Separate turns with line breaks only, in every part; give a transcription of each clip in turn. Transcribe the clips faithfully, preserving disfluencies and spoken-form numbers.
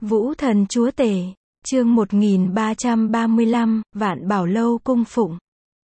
Vũ thần chúa tể, chương một nghìn ba trăm ba mươi lăm, Vạn Bảo Lâu cung phụng.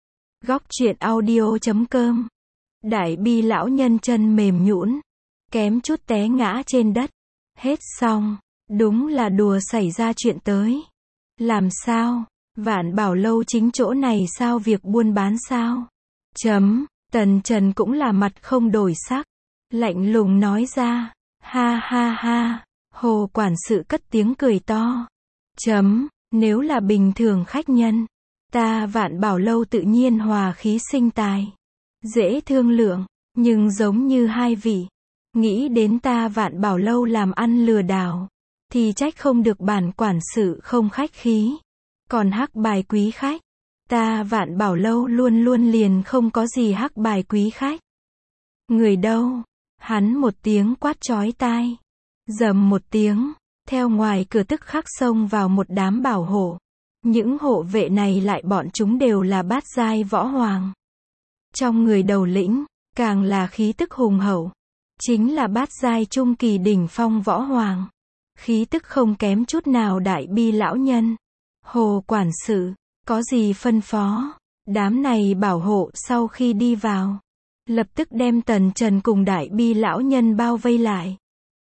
Góc truyện audio chấm com. Đại bi lão nhân chân mềm nhũn, kém chút té ngã trên đất. Hết xong, đúng là đùa xảy ra chuyện tới. Làm sao? Vạn Bảo Lâu chính chỗ này sao, việc buôn bán sao? Chấm, Tần Trần cũng là mặt không đổi sắc, lạnh lùng nói ra. Ha ha ha, Hồ quản sự cất tiếng cười to. Chấm, nếu là bình thường khách nhân, ta Vạn Bảo Lâu tự nhiên hòa khí sinh tài, dễ thương lượng, nhưng giống như hai vị, nghĩ đến ta Vạn Bảo Lâu làm ăn lừa đảo, thì trách không được bản quản sự không khách khí. Còn hắc bài quý khách, ta Vạn Bảo Lâu luôn luôn liền không có gì hắc bài quý khách. Người đâu? Hắn một tiếng quát chói tai. Rầm một tiếng, theo ngoài cửa tức khắc xông vào một đám bảo hộ. Những hộ vệ này lại bọn chúng đều là bát giai võ hoàng. Trong người đầu lĩnh, càng là khí tức hùng hậu. Chính là bát giai trung kỳ đỉnh phong võ hoàng. Khí tức không kém chút nào đại bi lão nhân. Hồ quản sự, có gì phân phó? Đám này bảo hộ sau khi đi vào, lập tức đem Tần Trần cùng đại bi lão nhân bao vây lại.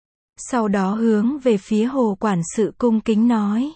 Sau đó hướng về phía Hồ quản sự cung kính nói.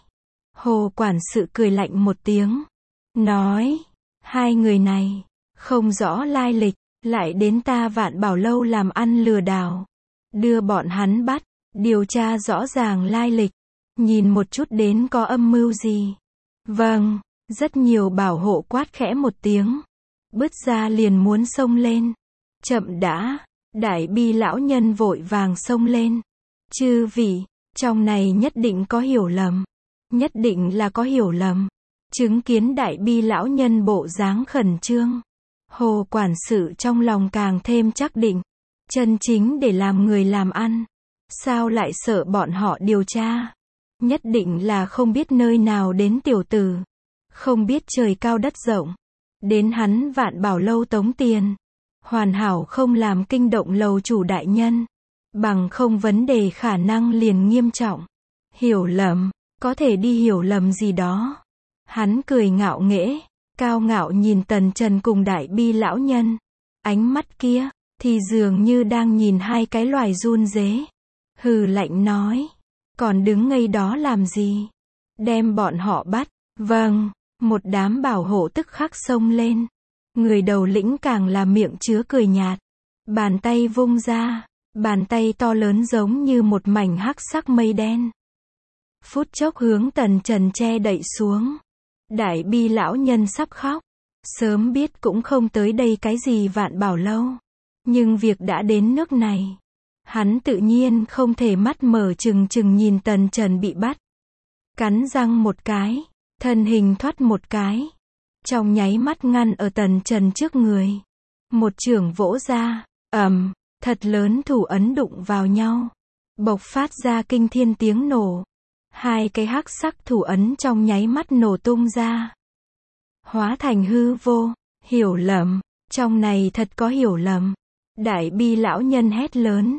Hồ quản sự cười lạnh một tiếng, nói, hai người này, không rõ lai lịch, lại đến ta Vạn Bảo Lâu làm ăn lừa đảo. Đưa bọn hắn bắt, điều tra rõ ràng lai lịch, nhìn một chút đến có âm mưu gì. Vâng, rất nhiều bảo hộ quát khẽ một tiếng, bứt ra liền muốn xông lên. Chậm đã, đại bi lão nhân vội vàng xông lên. Chư vị, trong này nhất định có hiểu lầm. Nhất định là có hiểu lầm. Chứng kiến đại bi lão nhân bộ dáng khẩn trương, Hồ quản sự trong lòng càng thêm chắc định. Chân chính để làm người làm ăn, sao lại sợ bọn họ điều tra? Nhất định là không biết nơi nào đến tiểu tử, không biết trời cao đất rộng, đến hắn Vạn Bảo Lâu tống tiền. Hoàn hảo không làm kinh động lầu chủ đại nhân, bằng không vấn đề khả năng liền nghiêm trọng. Hiểu lầm, có thể đi hiểu lầm gì đó. Hắn cười ngạo nghễ, cao ngạo nhìn Tần Trần cùng đại bi lão nhân. Ánh mắt kia, thì dường như đang nhìn hai cái loài run rế. Hừ lạnh nói, còn đứng ngây đó làm gì? Đem bọn họ bắt. Vâng, một đám bảo hộ tức khắc xông lên. Người đầu lĩnh càng là miệng chứa cười nhạt. Bàn tay vung ra, bàn tay to lớn giống như một mảnh hắc sắc mây đen. Phút chốc hướng Tần Trần che đậy xuống. Đại bi lão nhân sắp khóc. Sớm biết cũng không tới đây cái gì Vạn Bảo Lâu. Nhưng việc đã đến nước này, hắn tự nhiên không thể mắt mở trừng trừng nhìn Tần Trần bị bắt. Cắn răng một cái, thân hình thoát một cái, trong nháy mắt ngăn ở Tần Trần trước người. Một chưởng vỗ ra, ầm, thật lớn thủ ấn đụng vào nhau, bộc phát ra kinh thiên tiếng nổ. Hai cái hắc sắc thủ ấn trong nháy mắt nổ tung ra, hóa thành hư vô. Hiểu lầm, trong này thật có hiểu lầm. Đại bi lão nhân hét lớn.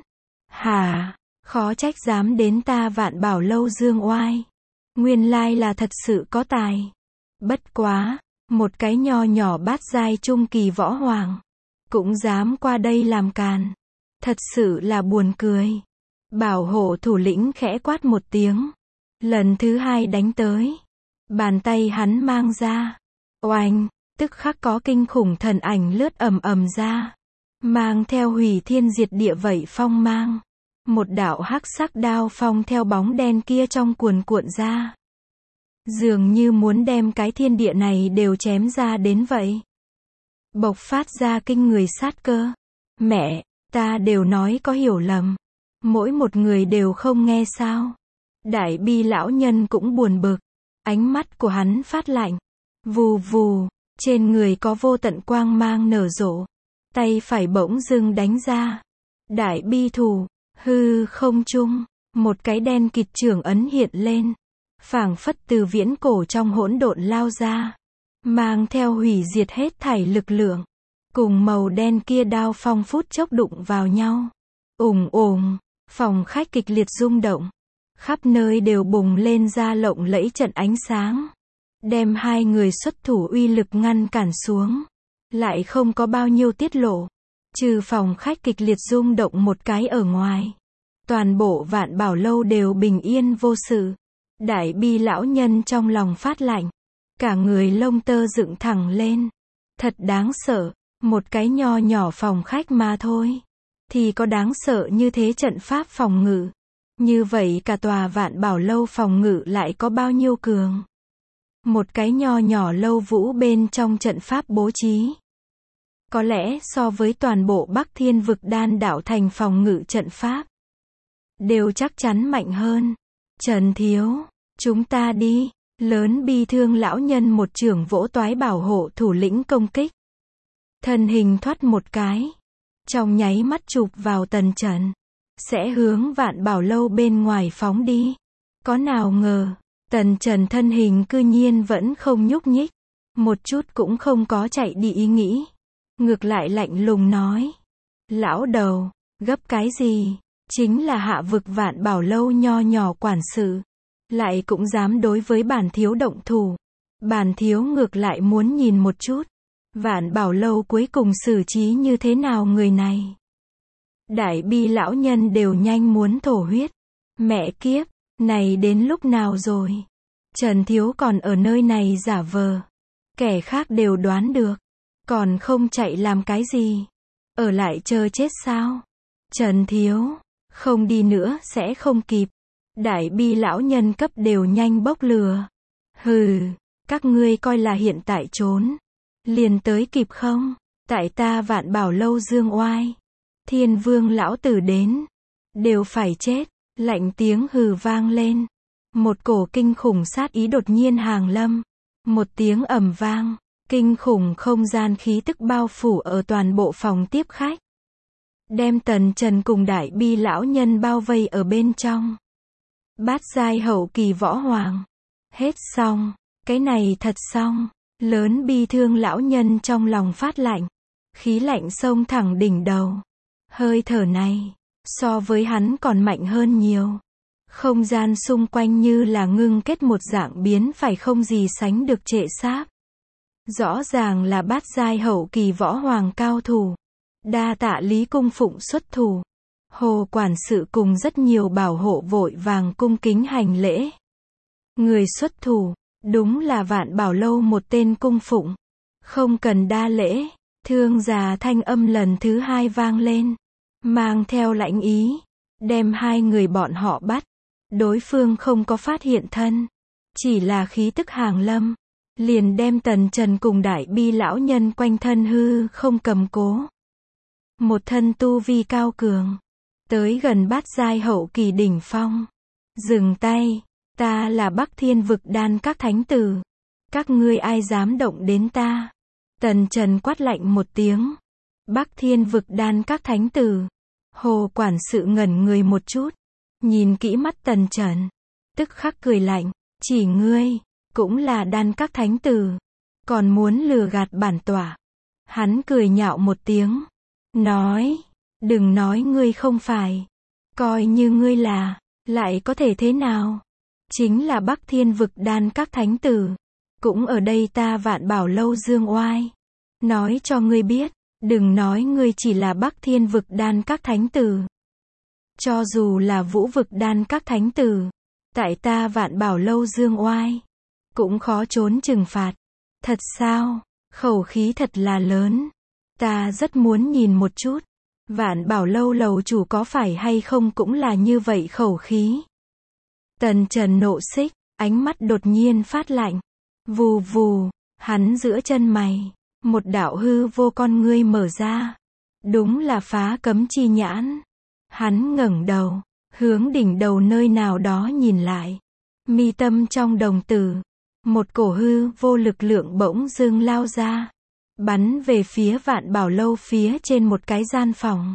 Hà, khó trách dám đến ta Vạn Bảo Lâu dương oai. Nguyên lai là thật sự có tài. Bất quá, một cái nho nhỏ bát giai trung kỳ võ hoàng, cũng dám qua đây làm càn. Thật sự là buồn cười. Bảo hộ thủ lĩnh khẽ quát một tiếng. Lần thứ hai đánh tới. Bàn tay hắn mang ra. Oanh, tức khắc có kinh khủng thần ảnh lướt ầm ầm ra. Mang theo hủy thiên diệt địa vậy phong mang. Một đạo hắc sắc đao phong theo bóng đen kia trong cuồn cuộn ra. Dường như muốn đem cái thiên địa này đều chém ra đến vậy. Bộc phát ra kinh người sát cơ. Mẹ, ta đều nói có hiểu lầm. Mỗi một người đều không nghe sao. Đại bi lão nhân cũng buồn bực. Ánh mắt của hắn phát lạnh. Vù vù, trên người có vô tận quang mang nở rộ. Tay phải bỗng dưng đánh ra. Đại bi thủ, hư không trung, một cái đen kịt chưởng ấn hiện lên. Phảng phất từ viễn cổ trong hỗn độn lao ra. Mang theo hủy diệt hết thảy lực lượng. Cùng màu đen kia đao phong phút chốc đụng vào nhau. Ùng ùng, phòng khách kịch liệt rung động. Khắp nơi đều bùng lên ra lộng lẫy trận ánh sáng. Đem hai người xuất thủ uy lực ngăn cản xuống. Lại không có bao nhiêu tiết lộ. Trừ phòng khách kịch liệt rung động một cái ở ngoài. Toàn bộ Vạn Bảo Lâu đều bình yên vô sự. Đại Bi lão nhân trong lòng phát lạnh. Cả người lông tơ dựng thẳng lên. Thật đáng sợ. Một cái nho nhỏ phòng khách mà thôi. Thì có đáng sợ như thế trận pháp phòng ngự. Như vậy cả tòa Vạn Bảo Lâu phòng ngự lại có bao nhiêu cường. Một cái nho nhỏ lâu vũ bên trong trận pháp bố trí. Có lẽ so với toàn bộ Bắc Thiên vực đan đảo thành phòng ngự trận pháp. Đều chắc chắn mạnh hơn. Trần Thiếu, chúng ta đi. Lớn bi thương lão nhân một chưởng vỗ toái bảo hộ thủ lĩnh công kích. Thân hình thoát một cái. Trong nháy mắt chụp vào Tần Trần. Sẽ hướng Vạn Bảo Lâu bên ngoài phóng đi. Có nào ngờ, Tần Trần thân hình cư nhiên vẫn không nhúc nhích. Một chút cũng không có chạy đi ý nghĩ. Ngược lại lạnh lùng nói. Lão đầu, gấp cái gì? Chính là hạ vực Vạn Bảo Lâu nho nhỏ quản sự. Lại cũng dám đối với bản thiếu động thủ. Bản thiếu ngược lại muốn nhìn một chút. Vạn Bảo Lâu cuối cùng xử trí như thế nào người này. Đại Bi lão nhân đều nhanh muốn thổ huyết. Mẹ kiếp, này đến lúc nào rồi? Trần Thiếu còn ở nơi này giả vờ. Kẻ khác đều đoán được. Còn không chạy làm cái gì? Ở lại chờ chết sao? Trần Thiếu, không đi nữa sẽ không kịp. Đại Bi lão nhân cấp đều nhanh bốc lừa. Hừ, các ngươi coi là hiện tại trốn. Liền tới kịp không? Tại ta Vạn Bảo Lâu dương oai. Thiên Vương lão tử đến. Đều phải chết. Lạnh tiếng hừ vang lên. Một cổ kinh khủng sát ý đột nhiên hàng lâm. Một tiếng ầm vang. Kinh khủng không gian khí tức bao phủ ở toàn bộ phòng tiếp khách. Đem Tần Trần cùng Đại Bi lão nhân bao vây ở bên trong. Bát giai hậu kỳ võ hoàng. Hết xong. Cái này thật xong. Lớn bi thương lão nhân trong lòng phát lạnh. Khí lạnh xông thẳng đỉnh đầu. Hơi thở này. So với hắn còn mạnh hơn nhiều. Không gian xung quanh như là ngưng kết một dạng biến phải không gì sánh được trệ sáp. Rõ ràng là bát giai hậu kỳ võ hoàng cao thủ. Đa tạ Lý Cung Phụng xuất thủ. Hồ quản sự cùng rất nhiều bảo hộ vội vàng cung kính hành lễ. Người xuất thủ, đúng là Vạn Bảo Lâu một tên cung phụng. Không cần đa lễ, thương già thanh âm lần thứ hai vang lên. Mang theo lãnh ý, đem hai người bọn họ bắt. Đối phương không có phát hiện thân. Chỉ là khí tức hàng lâm. Liền đem Tần Trần cùng Đại Bi lão nhân quanh thân hư không cầm cố. Một thân tu vi cao cường. Tới gần bát giai hậu kỳ đỉnh phong. Dừng tay, ta là Bắc Thiên vực đan các thánh tử. Các ngươi ai dám động đến ta? Tần Trần quát lạnh một tiếng. Bắc Thiên vực đan các thánh tử. Hồ quản sự ngẩn người một chút. Nhìn kỹ mắt Tần Trần. Tức khắc cười lạnh. Chỉ ngươi, cũng là đan các thánh tử. Còn muốn lừa gạt bản tỏa. Hắn cười nhạo một tiếng. Nói, đừng nói ngươi không phải. Coi như ngươi là, lại có thể thế nào? Chính là Bắc Thiên vực đan các thánh tử. Cũng ở đây ta Vạn Bảo Lâu dương oai. Nói cho ngươi biết, đừng nói ngươi chỉ là Bắc Thiên vực đan các thánh tử. Cho dù là Vũ vực đan các thánh tử, tại ta Vạn Bảo Lâu dương oai, cũng khó trốn trừng phạt. Thật sao? Khẩu khí thật là lớn. Ta rất muốn nhìn một chút. Vạn Bảo Lâu lầu chủ có phải hay không cũng là như vậy khẩu khí. Tần Trần nộ xích, ánh mắt đột nhiên phát lạnh. Vù vù, hắn giữa chân mày. Một đạo hư vô con ngươi mở ra. Đúng là phá cấm chi nhãn. Hắn ngẩng đầu, hướng đỉnh đầu nơi nào đó nhìn lại. Mi tâm trong đồng tử. Một cổ hư vô lực lượng bỗng dưng lao ra. Bắn về phía Vạn Bảo Lâu phía trên một cái gian phòng.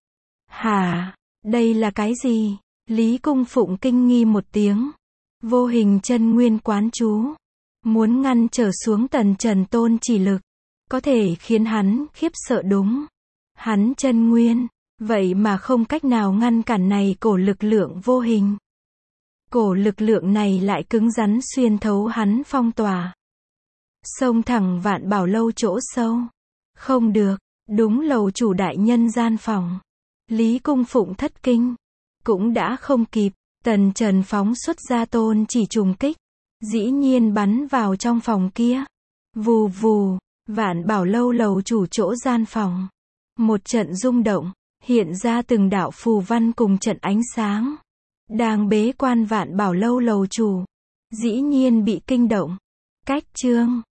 Hả? Đây là cái gì? Lý Cung Phụng kinh nghi một tiếng. Vô hình chân nguyên quán chú. Muốn ngăn trở xuống Tần Trần tôn chỉ lực. Có thể khiến hắn khiếp sợ đúng. Hắn chân nguyên. Vậy mà không cách nào ngăn cản này cổ lực lượng vô hình. Cổ lực lượng này lại cứng rắn xuyên thấu hắn phong tỏa. Xông thẳng Vạn Bảo Lâu chỗ sâu. Không được, đúng lầu chủ đại nhân gian phòng. Lý Cung Phụng thất kinh. Cũng đã không kịp, Tần Trần phóng xuất ra tôn chỉ trùng kích. Dĩ nhiên bắn vào trong phòng kia. Vù vù, Vạn Bảo Lâu lầu chủ chỗ gian phòng. Một trận rung động, hiện ra từng đạo phù văn cùng trận ánh sáng. Đang bế quan Vạn Bảo Lâu lầu chủ. Dĩ nhiên bị kinh động. Cách chương